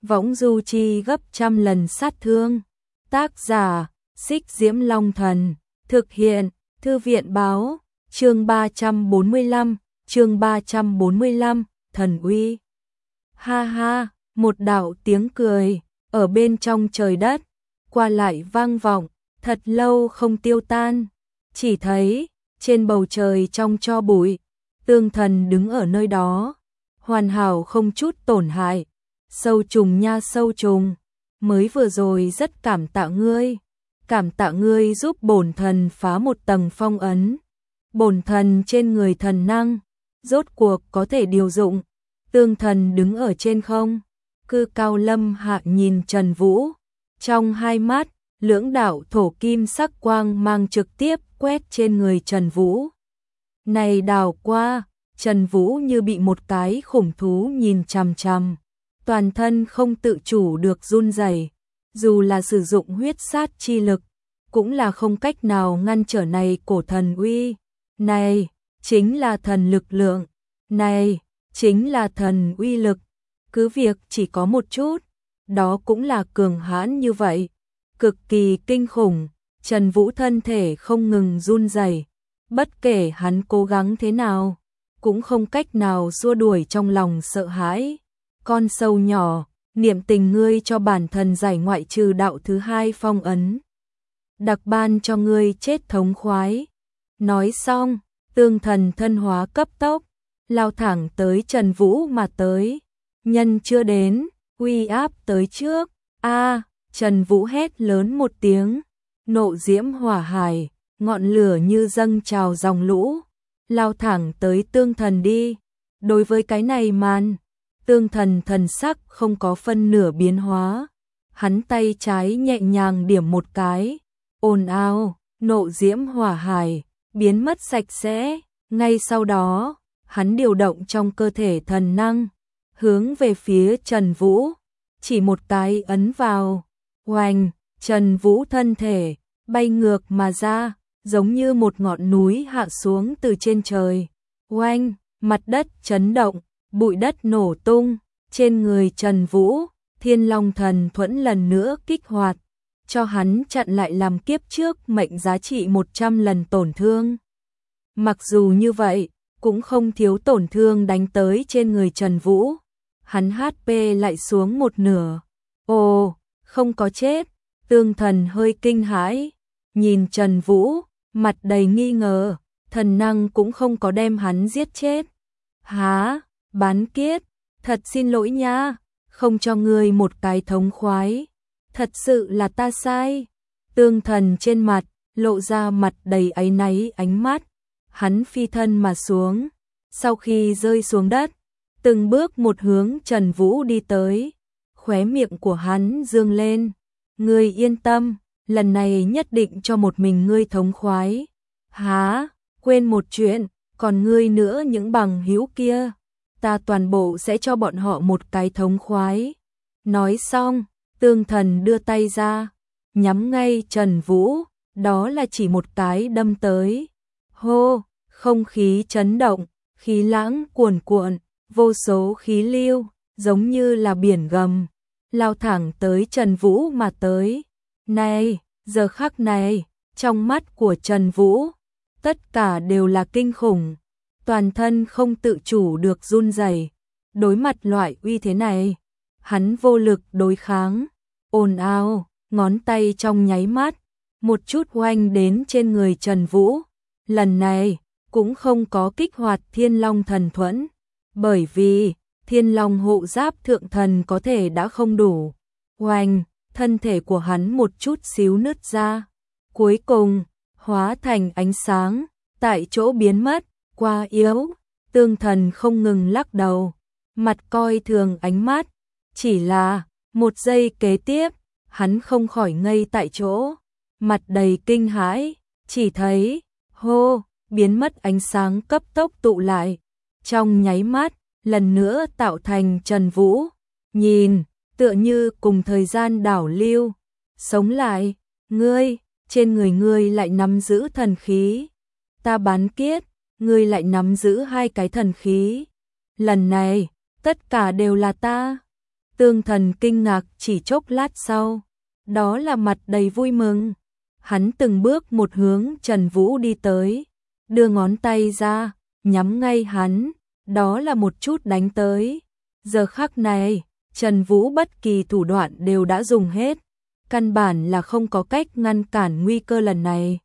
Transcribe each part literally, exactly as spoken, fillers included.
võng du chi gấp trăm lần sát thương. Tác giả, Xích Diễm Long Thần, thực hiện, Thư viện báo, chương ba trăm bốn mươi lăm, chương ba trăm bốn mươi lăm, thần uy. Ha ha, một đạo tiếng cười, ở bên trong trời đất, qua lại vang vọng, thật lâu không tiêu tan. Chỉ thấy, trên bầu trời trong tro bụi, Tương Thần đứng ở nơi đó, hoàn hảo không chút tổn hại. Sâu trùng nha sâu trùng, mới vừa rồi rất cảm tạ ngươi, cảm tạ ngươi giúp bổn thần phá một tầng phong ấn. Bổn thần trên người thần năng, rốt cuộc có thể điều dụng. Tương Thần đứng ở trên không, cư cao lâm hạ nhìn Trần Vũ, trong hai mắt, lưỡng đạo thổ kim sắc quang mang trực tiếp quét trên người Trần Vũ. Này đảo qua, Trần Vũ như bị một cái khủng thú nhìn chằm chằm, toàn thân không tự chủ được run rẩy, dù là sử dụng huyết sát chi lực, cũng là không cách nào ngăn trở này cổ thần uy. Này, chính là thần lực lượng, này, chính là thần uy lực, cứ việc chỉ có một chút, đó cũng là cường hãn như vậy, cực kỳ kinh khủng. Trần Vũ thân thể không ngừng run rẩy, bất kể hắn cố gắng thế nào, cũng không cách nào xua đuổi trong lòng sợ hãi. Con sâu nhỏ, niệm tình ngươi cho bản thần giải ngoại trừ đạo thứ hai phong ấn, đặc ban cho ngươi chết thống khoái. Nói xong, Tương Thần thân hóa cấp tốc, lao thẳng tới Trần Vũ mà tới. Nhân chưa đến, uy áp tới trước. A, Trần Vũ hét lớn một tiếng, nộ diễm hỏa hải, ngọn lửa như dâng trào dòng lũ, lao thẳng tới Tương Thần đi. Đối với cái này màn, Tương Thần thần sắc không có phân nửa biến hóa, hắn tay trái nhẹ nhàng điểm một cái, ồn ào, nộ diễm hỏa hải biến mất sạch sẽ. Ngay sau đó, hắn điều động trong cơ thể thần năng, hướng về phía Trần Vũ, chỉ một cái ấn vào, oanh, Trần Vũ thân thể bay ngược mà ra, giống như một ngọn núi hạ xuống từ trên trời. Oanh, mặt đất chấn động, bụi đất nổ tung, trên người Trần Vũ, Thiên Long Thần Thuẫn lần nữa kích hoạt, cho hắn chặn lại làm kiếp trước mệnh giá trị một trăm lần tổn thương. Mặc dù như vậy, cũng không thiếu tổn thương đánh tới trên người Trần Vũ, hắn hát pê lại xuống một nửa. Ồ, không có chết. Tương Thần hơi kinh hãi, nhìn Trần Vũ, mặt đầy nghi ngờ, thần năng cũng không có đem hắn giết chết. Hả, bán kiết, thật xin lỗi nha, không cho ngươi một cái thống khoái, thật sự là ta sai. Tương Thần trên mặt, lộ ra mặt đầy áy náy ánh mắt, hắn phi thân mà xuống, sau khi rơi xuống đất, từng bước một hướng Trần Vũ đi tới, khóe miệng của hắn dương lên. Ngươi yên tâm, lần này nhất định cho một mình ngươi thống khoái. Hả, quên một chuyện, còn ngươi nữa những bằng hữu kia, ta toàn bộ sẽ cho bọn họ một cái thống khoái. Nói xong, Tương Thần đưa tay ra, nhắm ngay Trần Vũ, đó là chỉ một cái đâm tới. Hô, không khí chấn động, khí lãng cuồn cuộn, vô số khí lưu, giống như là biển gầm, lao thẳng tới Trần Vũ mà tới. Này, giờ khắc này, trong mắt của Trần Vũ, tất cả đều là kinh khủng, toàn thân không tự chủ được run rẩy. Đối mặt loại uy thế này, hắn vô lực đối kháng, ồn ào, ngón tay trong nháy mắt, một chút oanh đến trên người Trần Vũ. Lần này, cũng không có kích hoạt Thiên Long Thần Thuẫn, bởi vì Thiên Long hộ giáp thượng thần có thể đã không đủ. Oanh, thân thể của hắn một chút xíu nứt ra, cuối cùng hóa thành ánh sáng, tại chỗ biến mất. Quá yếu. Tương Thần không ngừng lắc đầu, mặt coi thường ánh mắt, chỉ là một giây kế tiếp, hắn không khỏi ngây tại chỗ, mặt đầy kinh hãi, chỉ thấy hô, biến mất ánh sáng cấp tốc tụ lại, trong nháy mắt, lần nữa tạo thành Trần Vũ, nhìn, tựa như cùng thời gian đảo lưu, sống lại. Ngươi, trên người ngươi lại nắm giữ thần khí, ta bán kiết, ngươi lại nắm giữ hai cái thần khí, lần này, tất cả đều là ta. Tương Thần kinh ngạc chỉ chốc lát sau, đó là mặt đầy vui mừng. Hắn từng bước một hướng Trần Vũ đi tới, đưa ngón tay ra, nhắm ngay hắn, đó là một chút đánh tới. Giờ khắc này, Trần Vũ bất kỳ thủ đoạn đều đã dùng hết, căn bản là không có cách ngăn cản nguy cơ lần này.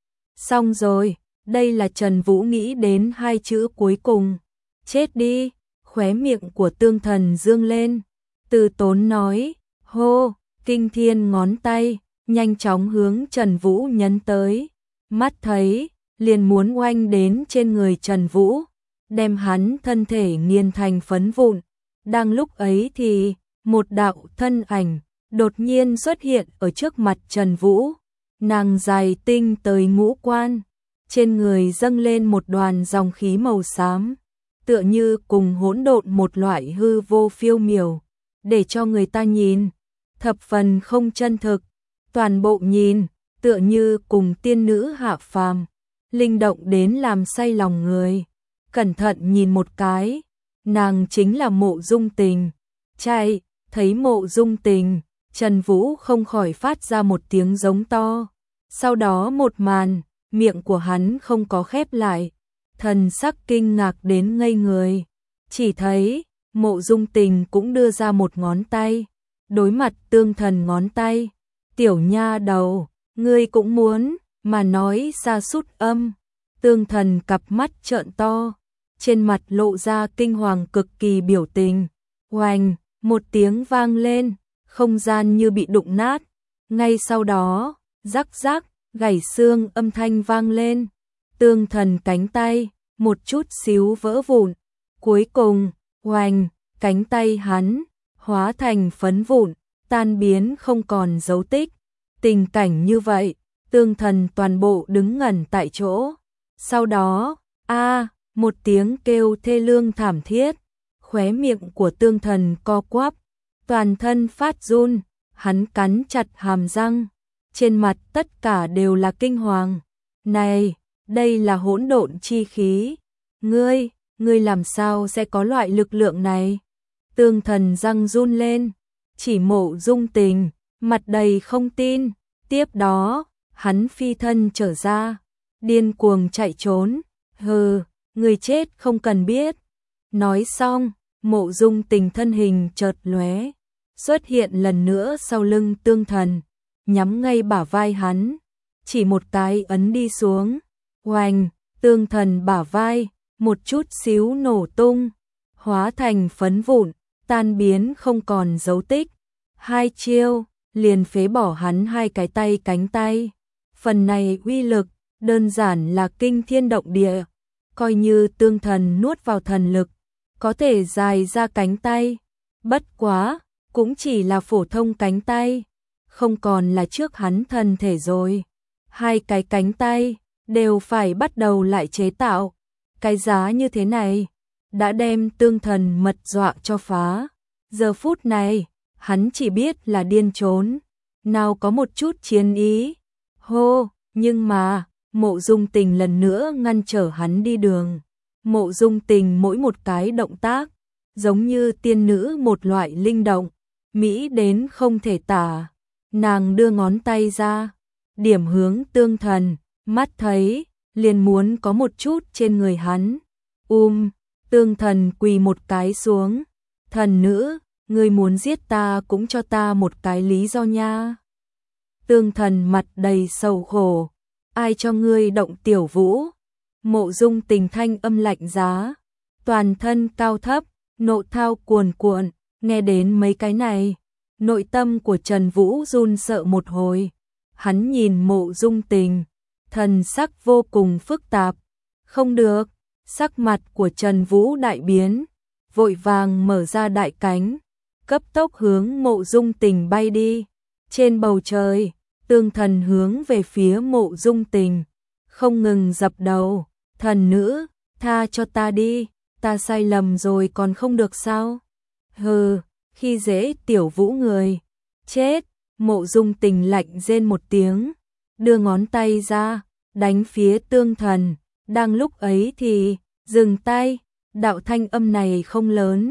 Xong rồi, đây là Trần Vũ nghĩ đến hai chữ cuối cùng, chết đi, khóe miệng của Tương Thần dương lên, từ tốn nói, hô, kinh thiên ngón tay, nhanh chóng hướng Trần Vũ nhấn tới, mắt thấy, liền muốn oanh đến trên người Trần Vũ, đem hắn thân thể nghiền thành phấn vụn. Đang lúc ấy thì, một đạo thân ảnh, đột nhiên xuất hiện ở trước mặt Trần Vũ, nàng dài tinh tới ngũ quan, trên người dâng lên một đoàn dòng khí màu xám, tựa như cùng hỗn độn một loại hư vô phiêu miểu, để cho người ta nhìn, thập phần không chân thực, toàn bộ nhìn, tựa như cùng tiên nữ hạ phàm, linh động đến làm say lòng người. Cẩn thận nhìn một cái, nàng chính là Mộ Dung Tình. Chạy, thấy Mộ Dung Tình, Trần Vũ không khỏi phát ra một tiếng giống to. Sau đó một màn, miệng của hắn không có khép lại, thần sắc kinh ngạc đến ngây người. Chỉ thấy, Mộ Dung Tình cũng đưa ra một ngón tay, đối mặt Tương Thần ngón tay. Tiểu nha đầu, ngươi cũng muốn, mà nói ra sút âm. Tương Thần cặp mắt trợn to, trên mặt lộ ra kinh hoàng cực kỳ biểu tình. Oành, một tiếng vang lên, không gian như bị đụng nát. Ngay sau đó, rắc rắc, gãy xương âm thanh vang lên. Tương Thần cánh tay, một chút xíu vỡ vụn. Cuối cùng, oành, cánh tay hắn, hóa thành phấn vụn, tan biến không còn dấu tích. Tình cảnh như vậy, Tương Thần toàn bộ đứng ngẩn tại chỗ. Sau đó, a một tiếng kêu thê lương thảm thiết, khóe miệng của Tương Thần co quắp, toàn thân phát run, hắn cắn chặt hàm răng, trên mặt tất cả đều là kinh hoàng. Này, đây là hỗn độn chi khí, ngươi, ngươi làm sao sẽ có loại lực lượng này? Tương Thần răng run lên, chỉ Mộ Dung Tình, mặt đầy không tin, tiếp đó, hắn phi thân trở ra, điên cuồng chạy trốn, hừ, người chết không cần biết. Nói xong, Mộ Dung Tình thân hình chợt lóe, xuất hiện lần nữa sau lưng Tương Thần, nhắm ngay bả vai hắn, chỉ một cái ấn đi xuống, oành, Tương Thần bả vai, một chút xíu nổ tung, hóa thành phấn vụn, tan biến không còn dấu tích. Hai chiêu, liền phế bỏ hắn hai cái tay cánh tay. Phần này uy lực, đơn giản là kinh thiên động địa, coi như Tương Thần nuốt vào thần lực, có thể dài ra cánh tay, bất quá, cũng chỉ là phổ thông cánh tay, không còn là trước hắn thân thể rồi. Hai cái cánh tay, đều phải bắt đầu lại chế tạo, cái giá như thế này, đã đem Tương Thần mật dọa cho phá. Giờ phút này, hắn chỉ biết là điên trốn, nào có một chút chiến ý. Hô, nhưng mà, Mộ Dung Tình lần nữa ngăn trở hắn đi đường. Mộ Dung Tình mỗi một cái động tác, giống như tiên nữ một loại linh động, mỹ đến không thể tả. Nàng đưa ngón tay ra, điểm hướng Tương Thần, mắt thấy, liền muốn có một chút trên người hắn. Um, Tương Thần quỳ một cái xuống, thần nữ, ngươi muốn giết ta cũng cho ta một cái lý do nha. Tương Thần mặt đầy sầu khổ, ai cho ngươi động Tiểu Vũ? Mộ Dung Tình thanh âm lạnh giá, toàn thân cao thấp, nộ thao cuồn cuộn, nghe đến mấy cái này, nội tâm của Trần Vũ run sợ một hồi. Hắn nhìn Mộ Dung Tình, thần sắc vô cùng phức tạp. Không được, sắc mặt của Trần Vũ đại biến, vội vàng mở ra đại cánh, cấp tốc hướng Mộ Dung Tình bay đi. Trên bầu trời, Tương Thần hướng về phía Mộ Dung Tình, không ngừng dập đầu, thần nữ, tha cho ta đi, ta sai lầm rồi còn không được sao? Hừ, khi dễ Tiểu Vũ người, chết. Mộ Dung Tình lạnh rên một tiếng, đưa ngón tay ra, đánh phía Tương Thần. Đang lúc ấy thì, dừng tay, đạo thanh âm này không lớn,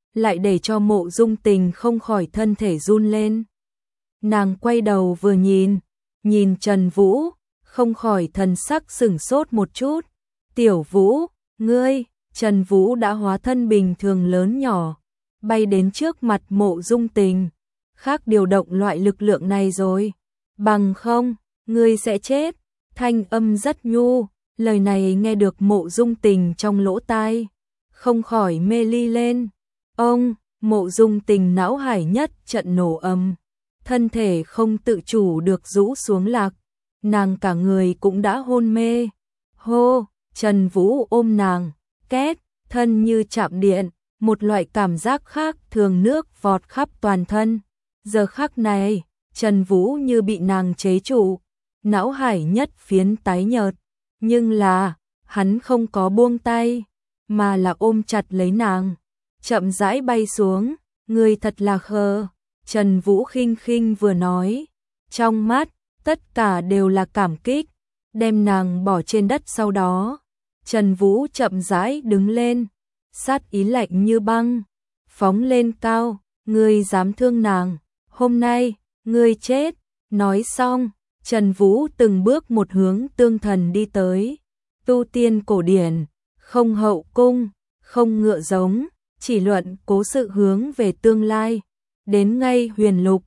lại để cho Mộ Dung Tình không khỏi thân thể run lên. Nàng quay đầu vừa nhìn, nhìn Trần Vũ, không khỏi thần sắc sửng sốt một chút. Tiểu Vũ, ngươi, Trần Vũ đã hóa thân bình thường lớn nhỏ, bay đến trước mặt Mộ Dung Tình, khác điều động loại lực lượng này rồi, bằng không, ngươi sẽ chết. Thanh âm rất nhu, lời này nghe được Mộ Dung Tình trong lỗ tai, không khỏi mê ly lên. Ông, Mộ Dung Tình não hải nhất trận nổ ầm, thân thể không tự chủ được rũ xuống lạc, nàng cả người cũng đã hôn mê. Hô, Trần Vũ ôm nàng, két, thân như chạm điện, một loại cảm giác khác thường nước vọt khắp toàn thân. Giờ khắc này, Trần Vũ như bị nàng chế trụ, não hải nhất phiến tái nhợt, nhưng là, hắn không có buông tay, mà là ôm chặt lấy nàng, chậm rãi bay xuống, người thật là khờ. Trần Vũ khinh khinh vừa nói, trong mắt, tất cả đều là cảm kích, đem nàng bỏ trên đất sau đó. Trần Vũ chậm rãi đứng lên, sát ý lạnh như băng, phóng lên cao, ngươi dám thương nàng, hôm nay, ngươi chết. Nói xong, Trần Vũ từng bước một hướng tương thần đi tới. Tu tiên cổ điển, không hậu cung, không ngựa giống, chỉ luận cố sự hướng về tương lai. Đến ngay huyền lục,